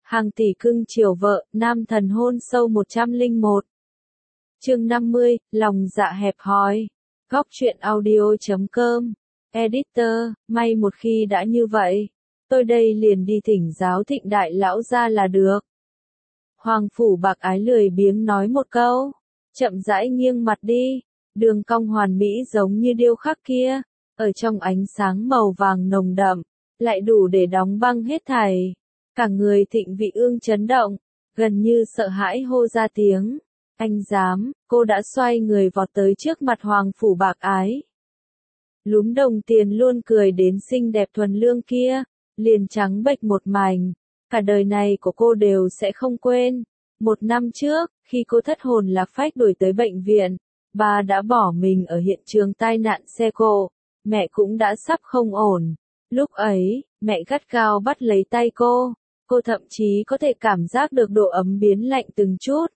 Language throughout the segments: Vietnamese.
Hàng tỷ cưng chiều vợ, nam thần hôn sâu 101. Chương 50, lòng dạ hẹp hòi. Góc truyện audio.com. Editor, may một khi đã như vậy. Tôi đây liền đi thỉnh giáo Thịnh đại lão ra là được. Hoàng phủ bạc ái lười biếng nói một câu. Chậm rãi nghiêng mặt đi. Đường cong hoàn mỹ giống như điêu khắc kia. Ở trong ánh sáng màu vàng nồng đậm. Lại đủ để đóng băng hết thảy. Cả người Thịnh Vị Ương chấn động. Gần như sợ hãi hô ra tiếng. Anh dám, cô đã xoay người vọt tới trước mặt hoàng phủ bạc ái. Lúm đồng tiền luôn cười đến xinh đẹp thuần lương kia, liền trắng bệch một mảnh. Cả đời này của cô đều sẽ không quên. 1 năm trước, khi cô thất hồn lạc phách đuổi tới bệnh viện, bà đã bỏ mình ở hiện trường tai nạn xe cộ. Mẹ cũng đã sắp không ổn. Lúc ấy, mẹ gắt gao bắt lấy tay cô. Cô thậm chí có thể cảm giác được độ ấm biến lạnh từng chút.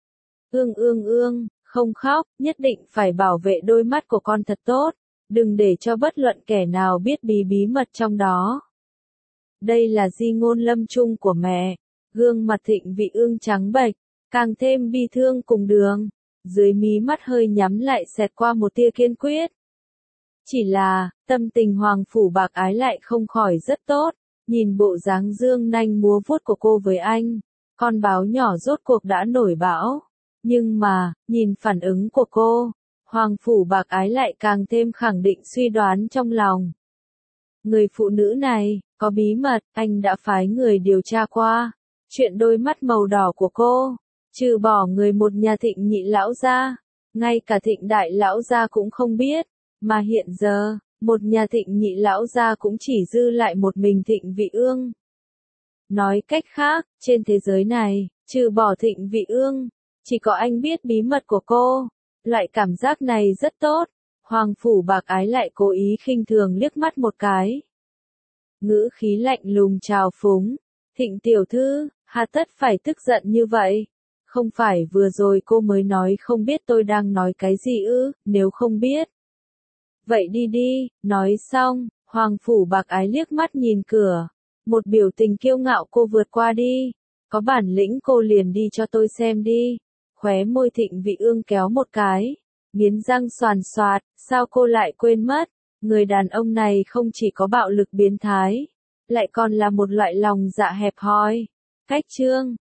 Ương, không khóc, nhất định phải bảo vệ đôi mắt của con thật tốt, đừng để cho bất luận kẻ nào biết bí mật trong đó. Đây là di ngôn lâm chung của mẹ, gương mặt Thịnh Vị Ương trắng bệch, càng thêm bi thương cùng đường, dưới mí mắt hơi nhắm lại xẹt qua một tia kiên quyết. Chỉ là, tâm tình hoàng phủ bạc ái lại không khỏi rất tốt, nhìn bộ dáng dương nanh múa vuốt của cô với anh, con báo nhỏ rốt cuộc đã nổi bão. Nhưng mà, nhìn phản ứng của cô, hoàng phủ bạc ái lại càng thêm khẳng định suy đoán trong lòng. Người phụ nữ này, có bí mật, anh đã phái người điều tra qua. Chuyện đôi mắt màu đỏ của cô, trừ bỏ người một nhà Thịnh nhị lão gia, ngay cả Thịnh đại lão gia cũng không biết. Mà hiện giờ, một nhà Thịnh nhị lão gia cũng chỉ dư lại một mình Thịnh Vị Ương. Nói cách khác, trên thế giới này, trừ bỏ Thịnh Vị Ương, chỉ có anh biết bí mật của cô. Loại cảm giác này rất tốt. Hoàng phủ bạc ái lại cố ý khinh thường liếc mắt một cái. Ngữ khí lạnh lùng trào phúng. Thịnh tiểu thư, hà tất phải tức giận như vậy? Không phải vừa rồi cô mới nói không biết tôi đang nói cái gì ư, nếu không biết. Vậy đi đi, nói xong, hoàng phủ bạc ái liếc mắt nhìn cửa. Một biểu tình kiêu ngạo cô vượt qua đi. Có bản lĩnh cô liền đi cho tôi xem đi. Khóe môi Thịnh Vị Ương kéo một cái, nghiến răng xoàn xoạt, sao cô lại quên mất, người đàn ông này không chỉ có bạo lực biến thái, lại còn là một loại lòng dạ hẹp hòi. Cách chương